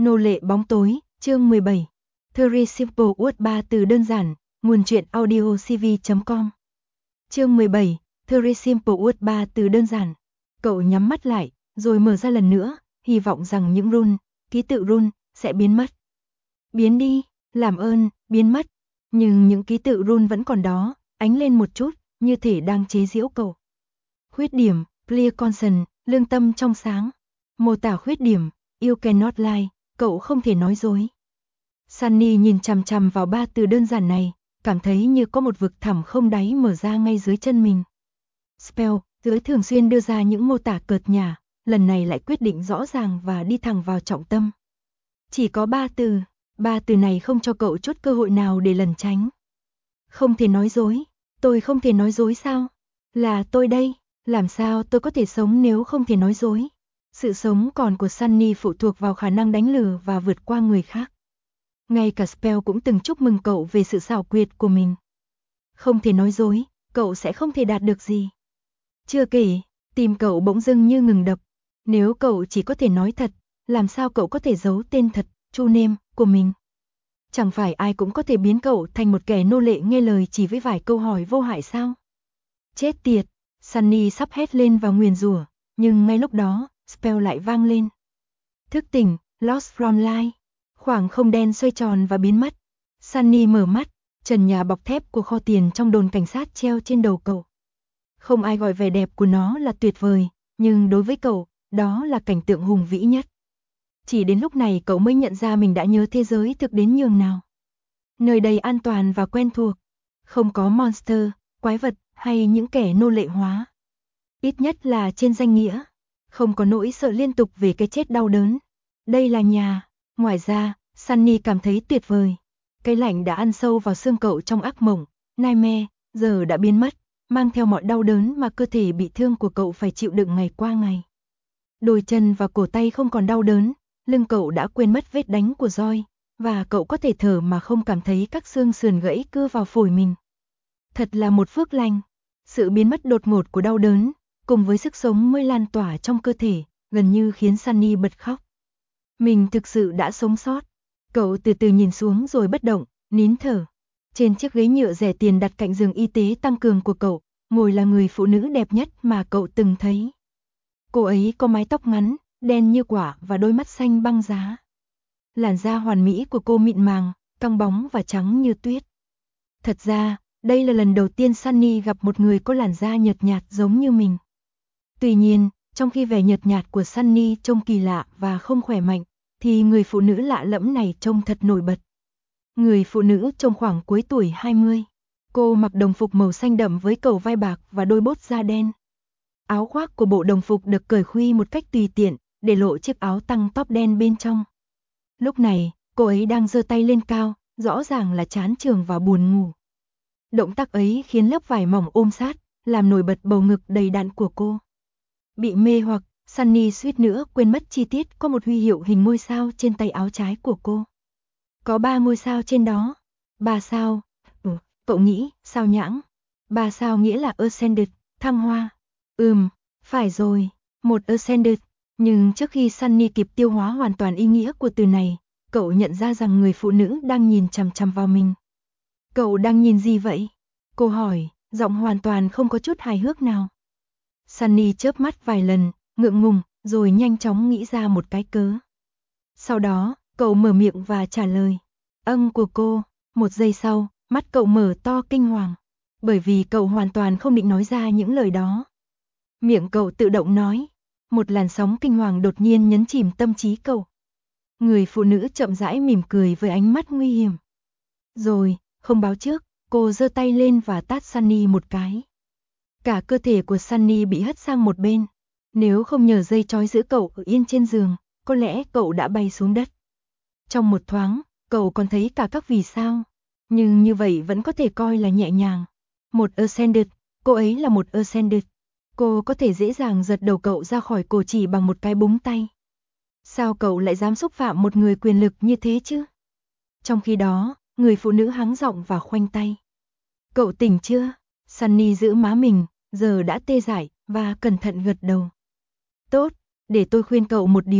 Nô lệ bóng tối, chương 17. Very Simple Word 3 từ đơn giản, nguồn truyện audio cv.com. Chương 17. Very Simple Word 3 từ đơn giản. Cậu nhắm mắt lại, rồi mở ra lần nữa, hy vọng rằng những rune, ký tự rune, sẽ biến mất. Biến đi, làm ơn, biến mất. Nhưng những ký tự rune vẫn còn đó, ánh lên một chút, như thể đang chế giễu cậu. Khuyết điểm, clear conscience, lương tâm trong sáng. Mô tả khuyết điểm, you cannot lie, cậu không thể nói dối. Sunny nhìn chằm chằm vào ba từ đơn giản này, cảm thấy như có một vực thẳm không đáy mở ra ngay dưới chân mình. Spell, dưới thường xuyên đưa ra những mô tả cợt nhả, lần này lại quyết định rõ ràng và đi thẳng vào trọng tâm. Chỉ có ba từ này không cho cậu chút cơ hội nào để lẩn tránh. Không thể nói dối, tôi không thể nói dối sao? Là tôi đây, làm sao tôi có thể sống nếu không thể nói dối? Sự sống còn của Sunny phụ thuộc vào khả năng đánh lừa và vượt qua người khác. Ngay cả Spell cũng từng chúc mừng cậu về sự xảo quyệt của mình. Không thể nói dối, cậu sẽ không thể đạt được gì. Chưa kể, tim cậu bỗng dưng như ngừng đập. Nếu cậu chỉ có thể nói thật, làm sao cậu có thể giấu tên thật, true name, của mình? Chẳng phải ai cũng có thể biến cậu thành một kẻ nô lệ nghe lời chỉ với vài câu hỏi vô hại sao? Chết tiệt, Sunny sắp hét lên và nguyền rủa, nhưng ngay lúc đó, Spell lại vang lên. Thức tỉnh, Lost from Light. Khoảng không đen xoay tròn và biến mất. Sunny mở mắt, trần nhà bọc thép của kho tiền trong đồn cảnh sát treo trên đầu cậu. Không ai gọi vẻ đẹp của nó là tuyệt vời, nhưng đối với cậu, đó là cảnh tượng hùng vĩ nhất. Chỉ đến lúc này cậu mới nhận ra mình đã nhớ thế giới thực đến nhường nào. Nơi đây an toàn và quen thuộc, không có monster, quái vật hay những kẻ nô lệ hóa. Ít nhất là trên danh nghĩa, không có nỗi sợ liên tục về cái chết đau đớn. Đây là nhà. Ngoài ra, Sunny cảm thấy tuyệt vời. Cái lạnh đã ăn sâu vào xương cậu trong ác mộng, nightmare, giờ đã biến mất, mang theo mọi đau đớn mà cơ thể bị thương của cậu phải chịu đựng ngày qua ngày. Đôi chân và cổ tay không còn đau đớn, lưng cậu đã quên mất vết đánh của roi, và cậu có thể thở mà không cảm thấy các xương sườn gãy cưa vào phổi mình. Thật là một phước lành. Sự biến mất đột ngột của đau đớn, cùng với sức sống mới lan tỏa trong cơ thể, gần như khiến Sunny bật khóc. Mình thực sự đã sống sót. Cậu từ từ nhìn xuống rồi bất động, nín thở. Trên chiếc ghế nhựa rẻ tiền đặt cạnh giường y tế tăng cường của cậu, ngồi là người phụ nữ đẹp nhất mà cậu từng thấy. Cô ấy có mái tóc ngắn, đen như quả và đôi mắt xanh băng giá. Làn da hoàn mỹ của cô mịn màng, căng bóng và trắng như tuyết. Thật ra, đây là lần đầu tiên Sunny gặp một người có làn da nhợt nhạt giống như mình. Tuy nhiên, trong khi vẻ nhợt nhạt của Sunny trông kỳ lạ và không khỏe mạnh, thì người phụ nữ lạ lẫm này trông thật nổi bật. Người phụ nữ trông khoảng cuối tuổi 20. Cô mặc đồng phục màu xanh đậm với cầu vai bạc và đôi bốt da đen. Áo khoác của bộ đồng phục được cởi khuy một cách tùy tiện, để lộ chiếc áo tăng tóc đen bên trong. Lúc này, cô ấy đang giơ tay lên cao, rõ ràng là chán chường và buồn ngủ. Động tác ấy khiến lớp vải mỏng ôm sát, làm nổi bật bầu ngực đầy đặn của cô. Bị mê hoặc, Sunny suýt nữa quên mất chi tiết có một huy hiệu hình ngôi sao trên tay áo trái của cô. Có 3 ngôi sao trên đó. 3 sao. Cậu nghĩ, sao nhãng. 3 sao nghĩa là Ascended, thăng hoa. Phải rồi, một Ascended. Nhưng trước khi Sunny kịp tiêu hóa hoàn toàn ý nghĩa của từ này, cậu nhận ra rằng người phụ nữ đang nhìn chằm chằm vào mình. Cậu đang nhìn gì vậy? Cô hỏi, giọng hoàn toàn không có chút hài hước nào. Sunny chớp mắt vài lần, ngượng ngùng, rồi nhanh chóng nghĩ ra một cái cớ. Sau đó, cậu mở miệng và trả lời. Của cô. Một giây sau, mắt cậu mở to kinh hoàng. Bởi vì cậu hoàn toàn không định nói ra những lời đó. Miệng cậu tự động nói. Một làn sóng kinh hoàng đột nhiên nhấn chìm tâm trí cậu. Người phụ nữ chậm rãi mỉm cười với ánh mắt nguy hiểm. Rồi, không báo trước, cô giơ tay lên và tát Sunny một cái. Cả cơ thể của Sunny bị hất sang một bên. Nếu không nhờ dây trói giữ cậu ở yên trên giường, có lẽ cậu đã bay xuống đất. Trong một thoáng, cậu còn thấy cả các vì sao. Nhưng như vậy vẫn có thể coi là nhẹ nhàng. Một Ascended, cô ấy là một Ascended. Cô có thể dễ dàng giật đầu cậu ra khỏi cổ chỉ bằng một cái búng tay. Sao cậu lại dám xúc phạm một người quyền lực như thế chứ? Trong khi đó, người phụ nữ hắng giọng và khoanh tay. Cậu tỉnh chưa? Sunny giữ má mình, giờ đã tê dại, và cẩn thận gật đầu. Tốt, để tôi khuyên cậu một điều,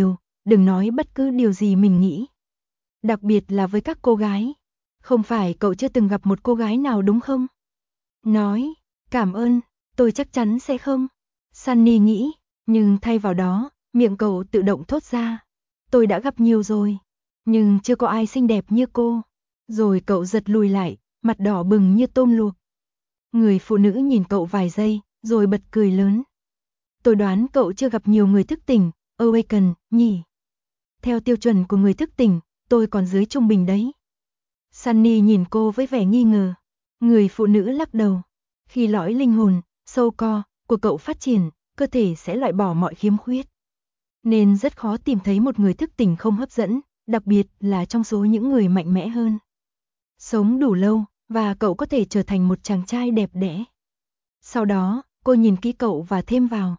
đừng nói bất cứ điều gì mình nghĩ. Đặc biệt là với các cô gái. Không phải cậu chưa từng gặp một cô gái nào đúng không? Nói, cảm ơn, tôi chắc chắn sẽ không. Sunny nghĩ, nhưng thay vào đó, miệng cậu tự động thốt ra. Tôi đã gặp nhiều rồi, nhưng chưa có ai xinh đẹp như cô. Rồi cậu giật lùi lại, mặt đỏ bừng như tôm luộc. Người phụ nữ nhìn cậu vài giây, rồi bật cười lớn. Tôi đoán cậu chưa gặp nhiều người thức tỉnh, awaken, nhỉ? Theo tiêu chuẩn của người thức tỉnh, tôi còn dưới trung bình đấy. Sunny nhìn cô với vẻ nghi ngờ. Người phụ nữ lắc đầu. Khi lõi linh hồn, soul core của cậu phát triển, cơ thể sẽ loại bỏ mọi khiếm khuyết. Nên rất khó tìm thấy một người thức tỉnh không hấp dẫn, đặc biệt là trong số những người mạnh mẽ hơn. Sống đủ lâu, và cậu có thể trở thành một chàng trai đẹp đẽ. Sau đó, cô nhìn kỹ cậu và thêm vào.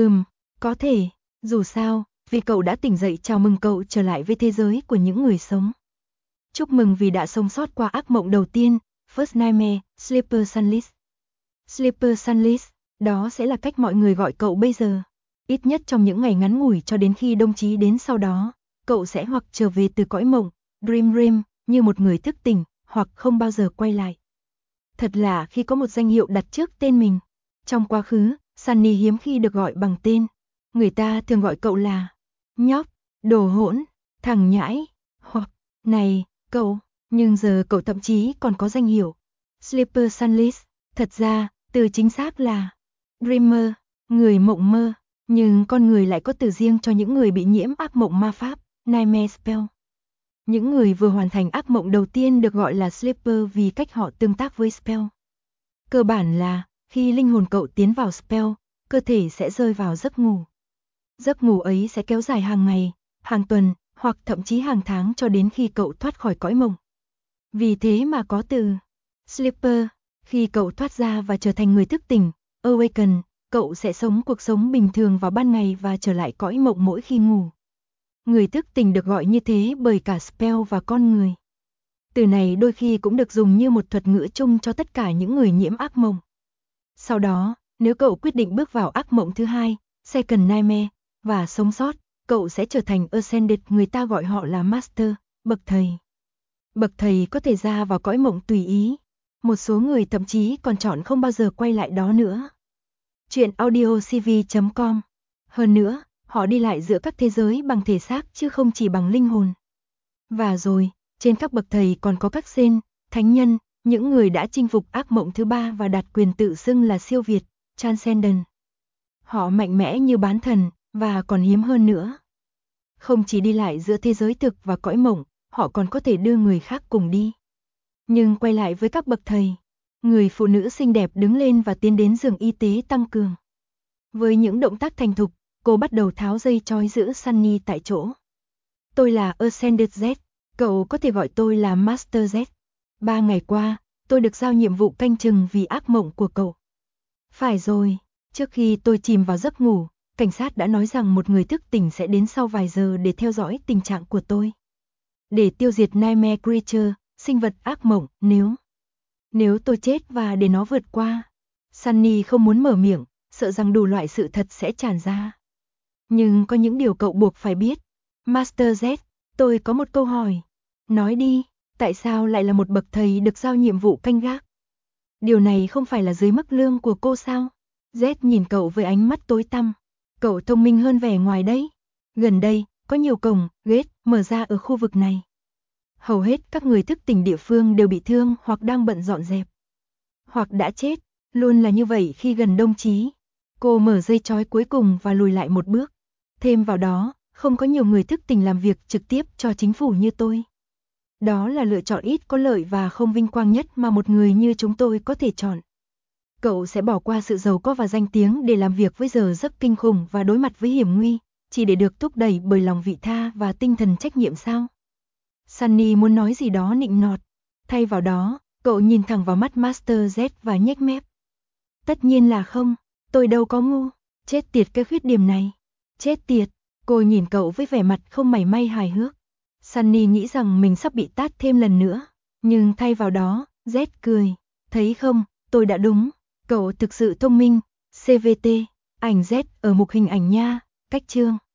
Có thể, dù sao, vì cậu đã tỉnh dậy, chào mừng cậu trở lại với thế giới của những người sống. Chúc mừng vì đã sống sót qua ác mộng đầu tiên, First Nightmare, Sleeper Sunless. Sleeper Sunless, đó sẽ là cách mọi người gọi cậu bây giờ. Ít nhất trong những ngày ngắn ngủi cho đến khi đồng chí đến sau đó, cậu sẽ hoặc trở về từ cõi mộng, Dream Realm, như một người thức tỉnh, hoặc không bao giờ quay lại. Thật lạ khi có một danh hiệu đặt trước tên mình. Trong quá khứ, Sunny hiếm khi được gọi bằng tên. Người ta thường gọi cậu là nhóc, đồ hỗn, thằng nhãi, hoặc này, cậu. Nhưng giờ cậu thậm chí còn có danh hiệu Sleeper Sunless. Thật ra, từ chính xác là Dreamer, người mộng mơ. Nhưng con người lại có từ riêng cho những người bị nhiễm ác mộng ma pháp, Nightmare Spell. Những người vừa hoàn thành ác mộng đầu tiên được gọi là Sleeper vì cách họ tương tác với Spell. Cơ bản là, khi linh hồn cậu tiến vào Spell, cơ thể sẽ rơi vào giấc ngủ. Giấc ngủ ấy sẽ kéo dài hàng ngày, hàng tuần, hoặc thậm chí hàng tháng cho đến khi cậu thoát khỏi cõi mộng. Vì thế mà có từ Sleeper, khi cậu thoát ra và trở thành người thức tỉnh, Awaken, cậu sẽ sống cuộc sống bình thường vào ban ngày và trở lại cõi mộng mỗi khi ngủ. Người thức tỉnh được gọi như thế bởi cả Spell và con người. Từ này đôi khi cũng được dùng như một thuật ngữ chung cho tất cả những người nhiễm ác mộng. Sau đó, nếu cậu quyết định bước vào ác mộng thứ hai, Second Nightmare, và sống sót, cậu sẽ trở thành Ascended, người ta gọi họ là Master, bậc thầy. Bậc thầy có thể ra vào cõi mộng tùy ý. Một số người thậm chí còn chọn không bao giờ quay lại đó nữa. Chuyện audiocv.com. Hơn nữa, họ đi lại giữa các thế giới bằng thể xác chứ không chỉ bằng linh hồn. Và rồi, trên các bậc thầy còn có các sên, thánh nhân, những người đã chinh phục ác mộng thứ ba và đạt quyền tự xưng là siêu việt, Transcendent. Họ mạnh mẽ như bán thần, và còn hiếm hơn nữa. Không chỉ đi lại giữa thế giới thực và cõi mộng, họ còn có thể đưa người khác cùng đi. Nhưng quay lại với các bậc thầy, người phụ nữ xinh đẹp đứng lên và tiến đến giường y tế tăng cường. Với những động tác thành thục, cô bắt đầu tháo dây trói giữ Sunny tại chỗ. Tôi là Ascended Z, cậu có thể gọi tôi là Master Z. 3 ngày qua, tôi được giao nhiệm vụ canh chừng vì ác mộng của cậu. Phải rồi, trước khi tôi chìm vào giấc ngủ, cảnh sát đã nói rằng một người thức tỉnh sẽ đến sau vài giờ để theo dõi tình trạng của tôi. Để tiêu diệt Nightmare Creature, sinh vật ác mộng, nếu tôi chết và để nó vượt qua. Sunny không muốn mở miệng, sợ rằng đủ loại sự thật sẽ tràn ra. Nhưng có những điều cậu buộc phải biết. Master Z, tôi có một câu hỏi. Nói đi, tại sao lại là một bậc thầy được giao nhiệm vụ canh gác? Điều này không phải là dưới mức lương của cô sao? Z nhìn cậu với ánh mắt tối tăm. Cậu thông minh hơn vẻ ngoài đấy. Gần đây, có nhiều cổng, gate mở ra ở khu vực này. Hầu hết các người thức tỉnh địa phương đều bị thương hoặc đang bận dọn dẹp. Hoặc đã chết, luôn là như vậy khi gần đông chí. Cô mở dây trói cuối cùng và lùi lại một bước. Thêm vào đó, không có nhiều người thức tỉnh làm việc trực tiếp cho chính phủ như tôi. Đó là lựa chọn ít có lợi và không vinh quang nhất mà một người như chúng tôi có thể chọn. Cậu sẽ bỏ qua sự giàu có và danh tiếng để làm việc với giờ giấc kinh khủng và đối mặt với hiểm nguy, chỉ để được thúc đẩy bởi lòng vị tha và tinh thần trách nhiệm sao? Sunny muốn nói gì đó nịnh nọt. Thay vào đó, cậu nhìn thẳng vào mắt Master Z và nhếch mép. Tất nhiên là không, tôi đâu có ngu. Chết tiệt cái khuyết điểm này. Chết tiệt, cô nhìn cậu với vẻ mặt không mảy may hài hước. Sunny nghĩ rằng mình sắp bị tát thêm lần nữa. Nhưng thay vào đó, Z cười. Thấy không, tôi đã đúng. Cậu thực sự thông minh. CVT, ảnh Z ở mục hình ảnh nha. Cách chương.